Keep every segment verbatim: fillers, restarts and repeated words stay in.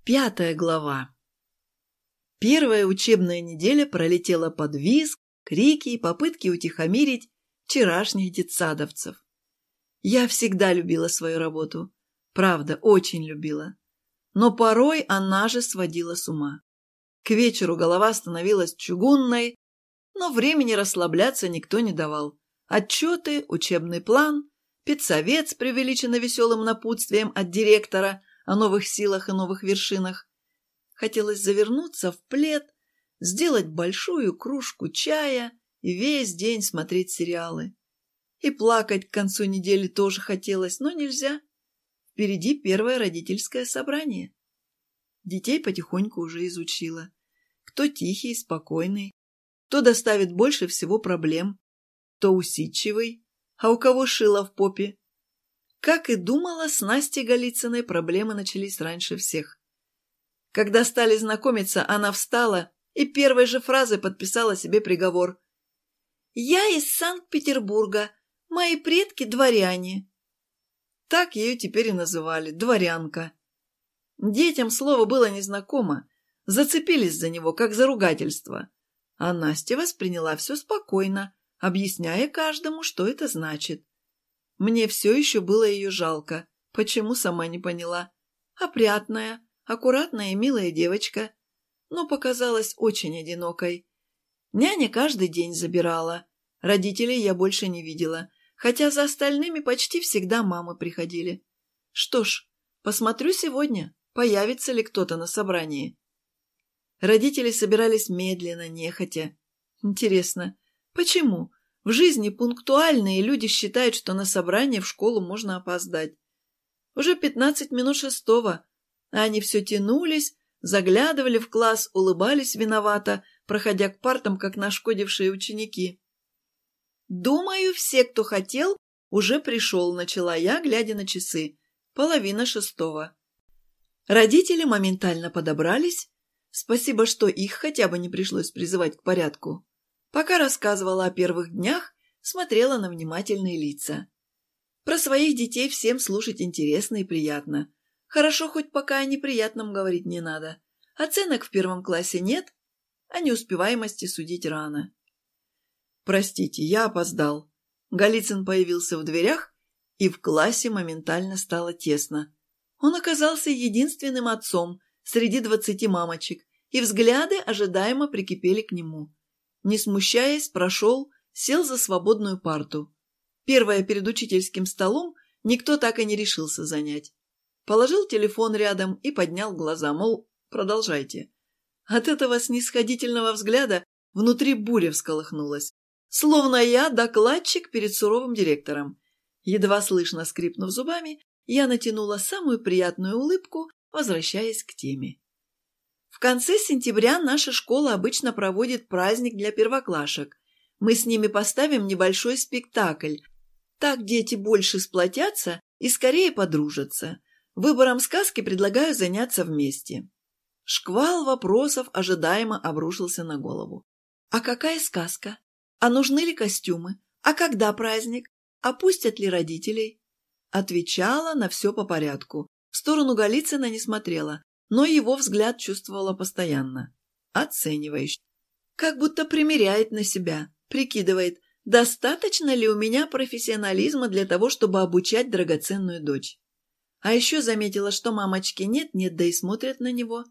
Пятая глава. Первая учебная неделя пролетела под визг, крики и попытки утихомирить вчерашних детсадовцев. Я всегда любила свою работу. Правда, очень любила. Но порой она же сводила с ума. К вечеру голова становилась чугунной, но времени расслабляться никто не давал. Отчеты, учебный план, педсовет с преувеличенно веселым напутствием от директора о новых силах и новых вершинах. Хотелось завернуться в плед, сделать большую кружку чая и весь день смотреть сериалы. И плакать к концу недели тоже хотелось, но нельзя. Впереди первое родительское собрание. Детей потихоньку уже изучила. Кто тихий, спокойный, кто доставит больше всего проблем, кто усидчивый, а у кого шило в попе. Как и думала, с Настей Голицыной проблемы начались раньше всех. Когда стали знакомиться, она встала и первой же фразой подписала себе приговор. «Я из Санкт-Петербурга, мои предки дворяне». Так ее теперь и называли, дворянка. Детям слово было незнакомо, зацепились за него, как за ругательство. А Настя восприняла все спокойно, объясняя каждому, что это значит. Мне все еще было ее жалко, почему сама не поняла. Опрятная, аккуратная и милая девочка, но показалась очень одинокой. Няня каждый день забирала. Родителей я больше не видела, хотя за остальными почти всегда мамы приходили. Что ж, посмотрю сегодня, появится ли кто-то на собрании. Родители собирались медленно, нехотя. Интересно, почему? В жизни пунктуальные люди считают, что на собрание в школу можно опоздать. Уже пятнадцать минут шестого, а они все тянулись, заглядывали в класс, улыбались виновато, проходя к партам, как нашкодившие ученики. «Думаю, все, кто хотел, уже пришел», — начала я, глядя на часы. Половина шестого. Родители моментально подобрались. Спасибо, что их хотя бы не пришлось призывать к порядку. Пока рассказывала о первых днях, смотрела на внимательные лица. Про своих детей всем слушать интересно и приятно. Хорошо, хоть пока о неприятном говорить не надо. Оценок в первом классе нет, а неуспеваемости судить рано. «Простите, я опоздал». Голицын появился в дверях, и в классе моментально стало тесно. Он оказался единственным отцом среди двадцати мамочек, и взгляды ожидаемо прикипели к нему. Не смущаясь, прошел, сел за свободную парту. Первое перед учительским столом никто так и не решился занять. Положил телефон рядом и поднял глаза, мол, продолжайте. От этого снисходительного взгляда внутри буря всколыхнулась. Словно я докладчик перед суровым директором. Едва слышно скрипнув зубами, я натянула самую приятную улыбку, возвращаясь к теме. В конце сентября наша школа обычно проводит праздник для первоклашек. Мы с ними поставим небольшой спектакль. Так дети больше сплотятся и скорее подружатся. Выбором сказки предлагаю заняться вместе. Шквал вопросов ожидаемо обрушился на голову. А какая сказка? А нужны ли костюмы? А когда праздник? А пустят ли родителей? Отвечала на все по порядку. В сторону Голицына не смотрела, но его взгляд чувствовала постоянно. Оценивающе. Как будто примеряет на себя, прикидывает, достаточно ли у меня профессионализма для того, чтобы обучать драгоценную дочь. А еще заметила, что мамочки нет-нет, да и смотрят на него.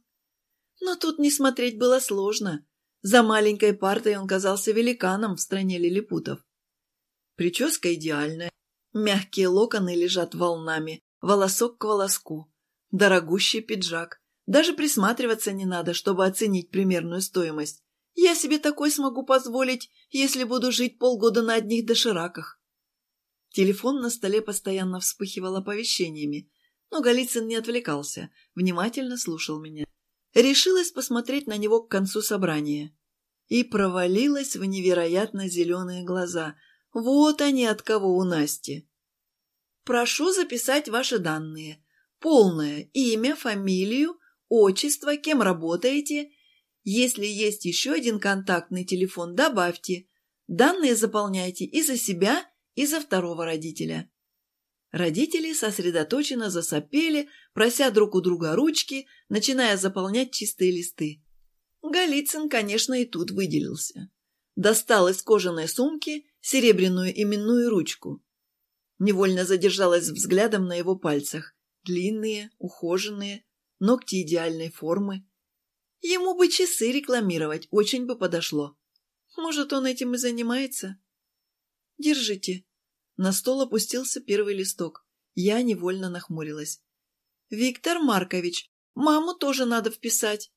Но тут не смотреть было сложно. За маленькой партой он казался великаном в стране лилипутов. Прическа идеальная, мягкие локоны лежат волнами, волосок к волоску, дорогущий пиджак. Даже присматриваться не надо, чтобы оценить примерную стоимость. Я себе такой смогу позволить, если буду жить полгода на одних дошираках. Телефон на столе постоянно вспыхивал оповещениями, но Голицын не отвлекался, внимательно слушал меня. Решилась посмотреть на него к концу собрания. И провалилась в невероятно зеленые глаза. Вот они от кого у Насти. Прошу записать ваши данные. Полное имя, фамилию, отчество, кем работаете. Если есть еще один контактный телефон, добавьте. Данные заполняйте и за себя, и за второго родителя. Родители сосредоточенно засопели, прося друг у друга ручки, начиная заполнять чистые листы. Голицын, конечно, и тут выделился. Достал из кожаной сумки серебряную именную ручку. Невольно задержалась взглядом на его пальцах. Длинные, ухоженные, ногти идеальной формы. Ему бы часы рекламировать, очень бы подошло. Может, он этим и занимается? Держите. На стол опустился первый листок. Я невольно нахмурилась. Виктор Маркович, маму тоже надо вписать.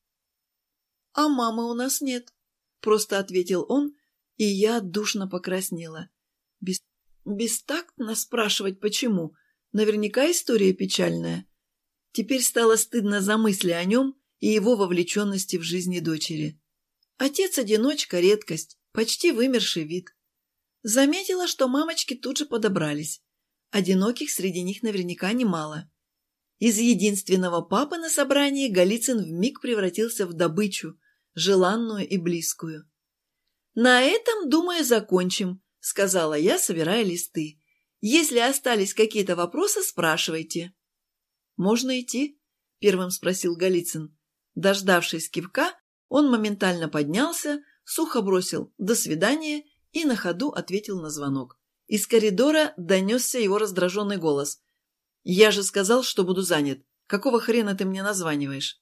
А мамы у нас нет, просто ответил он, и я душно покраснела. Без... Бестактно спрашивать, почему. Наверняка история печальная. Теперь стало стыдно за мысли о нем и его вовлеченности в жизни дочери. Отец-одиночка – редкость, почти вымерший вид. Заметила, что мамочки тут же подобрались. Одиноких среди них наверняка немало. Из единственного папы на собрании Голицын вмиг превратился в добычу, желанную и близкую. «На этом, думаю, закончим», – сказала я, собирая листы. «Если остались какие-то вопросы, спрашивайте». «Можно идти?» – первым спросил Голицын. Дождавшись кивка, он моментально поднялся, сухо бросил «до свидания» и на ходу ответил на звонок. Из коридора донесся его раздраженный голос. «Я же сказал, что буду занят. Какого хрена ты мне названиваешь?»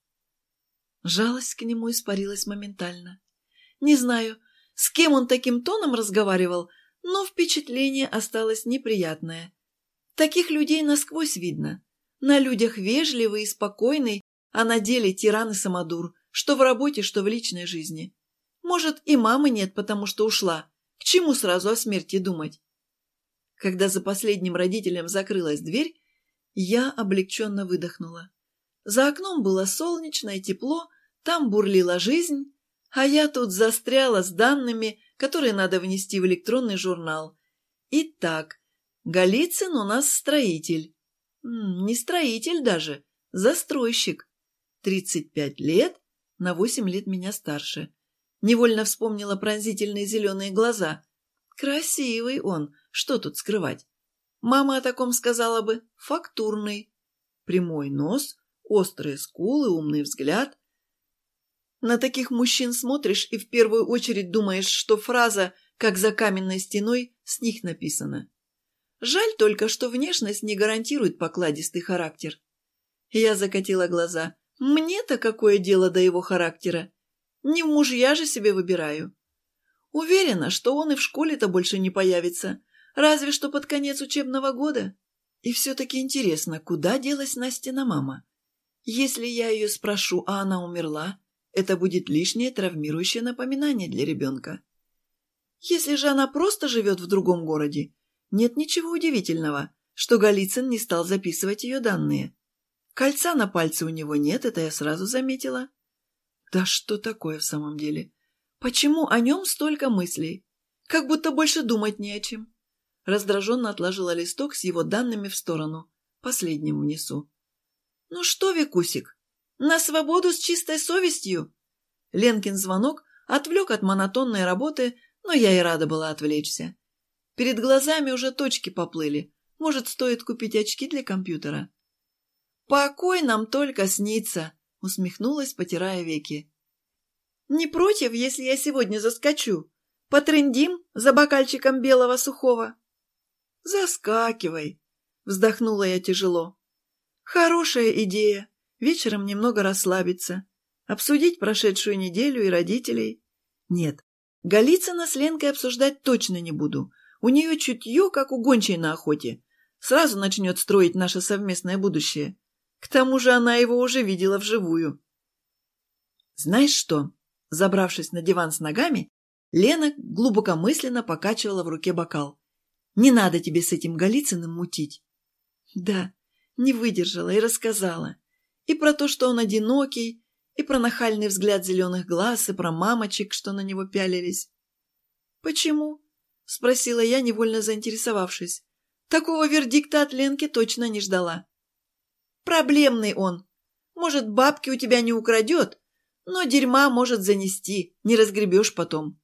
Жалость к нему испарилась моментально. Не знаю, с кем он таким тоном разговаривал, но впечатление осталось неприятное. Таких людей насквозь видно. На людях вежливый и спокойный, а на деле тиран и самодур, что в работе, что в личной жизни. Может, и мамы нет, потому что ушла. К чему сразу о смерти думать? Когда за последним родителем закрылась дверь, я облегченно выдохнула. За окном было солнечно и тепло, там бурлила жизнь, а я тут застряла с данными, которые надо внести в электронный журнал. Итак, Голицын у нас строитель. Не строитель даже, застройщик. тридцать пять лет, на восемь лет меня старше. Невольно вспомнила пронзительные зеленые глаза. Красивый он, что тут скрывать? Мама о таком сказала бы фактурный. Прямой нос, острые скулы, умный взгляд. На таких мужчин смотришь и в первую очередь думаешь, что фраза «как за каменной стеной» с них написана. Жаль только, что внешность не гарантирует покладистый характер. Я закатила глаза. Мне-то какое дело до его характера? Не в мужья же себе выбираю. Уверена, что он и в школе-то больше не появится, разве что под конец учебного года. И все-таки интересно, куда делась Настина мама? Если я ее спрошу, а она умерла, это будет лишнее травмирующее напоминание для ребенка. Если же она просто живет в другом городе, нет ничего удивительного, что Голицын не стал записывать ее данные. Кольца на пальце у него нет, это я сразу заметила. Да что такое в самом деле? Почему о нем столько мыслей? Как будто больше думать не о чем. Раздраженно отложила листок с его данными в сторону. Последним внесу. Ну что, Викусик, на свободу с чистой совестью? Ленкин звонок отвлек от монотонной работы, но я и рада была отвлечься. Перед глазами уже точки поплыли. Может, стоит купить очки для компьютера? «Покой нам только снится», — усмехнулась, потирая веки. «Не против, если я сегодня заскочу? Потрындим за бокальчиком белого сухого?» «Заскакивай», — вздохнула я тяжело. «Хорошая идея. Вечером немного расслабиться. Обсудить прошедшую неделю и родителей. Нет, Голицына с Ленкой обсуждать точно не буду. У нее чутье, как у гончей на охоте. Сразу начнет строить наше совместное будущее. К тому же она его уже видела вживую». «Знаешь что?» Забравшись на диван с ногами, Лена глубокомысленно покачивала в руке бокал. «Не надо тебе с этим Голицыным мутить». Да, не выдержала и рассказала. И про то, что он одинокий, и про нахальный взгляд зеленых глаз, и про мамочек, что на него пялились. «Почему?» — спросила я, невольно заинтересовавшись. Такого вердикта от Ленки точно не ждала. «Проблемный он. Может, бабки у тебя не украдет, но дерьма может занести, не разгребешь потом».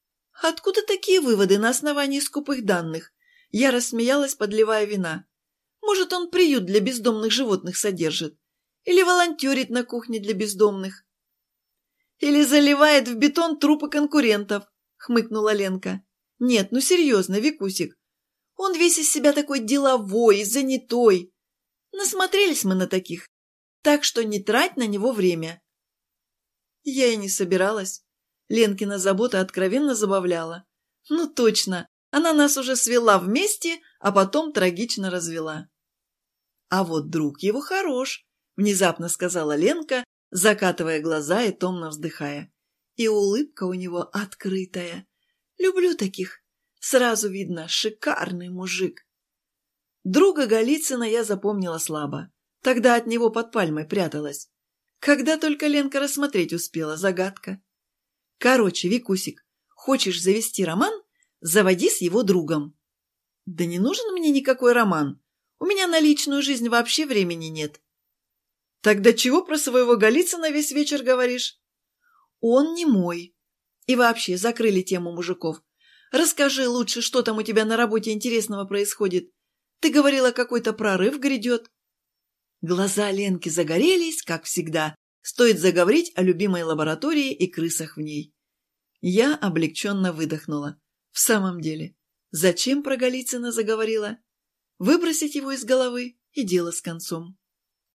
«Откуда такие выводы на основании скупых данных?» Я рассмеялась, подливая вина. Может, он приют для бездомных животных содержит. Или волонтерит на кухне для бездомных. Или заливает в бетон трупы конкурентов, хмыкнула Ленка. Нет, ну серьезно, Викусик. Он весь из себя такой деловой и занятой. Насмотрелись мы на таких. Так что не трать на него время. Я и не собиралась. Ленкина забота откровенно забавляла. Ну точно, она нас уже свела вместе, а потом трагично развела. А вот друг его хорош, внезапно сказала Ленка, закатывая глаза и томно вздыхая. И улыбка у него открытая. Люблю таких. Сразу видно, шикарный мужик. Друга Голицына я запомнила слабо. Тогда от него под пальмой пряталась. Когда только Ленка рассмотреть успела, загадка. Короче, Викусик, хочешь завести роман? Заводи с его другом. Да не нужен мне никакой роман. У меня на личную жизнь вообще времени нет. Тогда чего про своего Голицына весь вечер говоришь? Он не мой. И вообще, закрыли тему мужиков. Расскажи лучше, что там у тебя на работе интересного происходит. Ты говорила, какой-то прорыв грядет. Глаза Ленки загорелись, как всегда. Стоит заговорить о любимой лаборатории и крысах в ней. Я облегченно выдохнула. В самом деле, зачем про Голицына заговорила? Выбросить его из головы и дело с концом.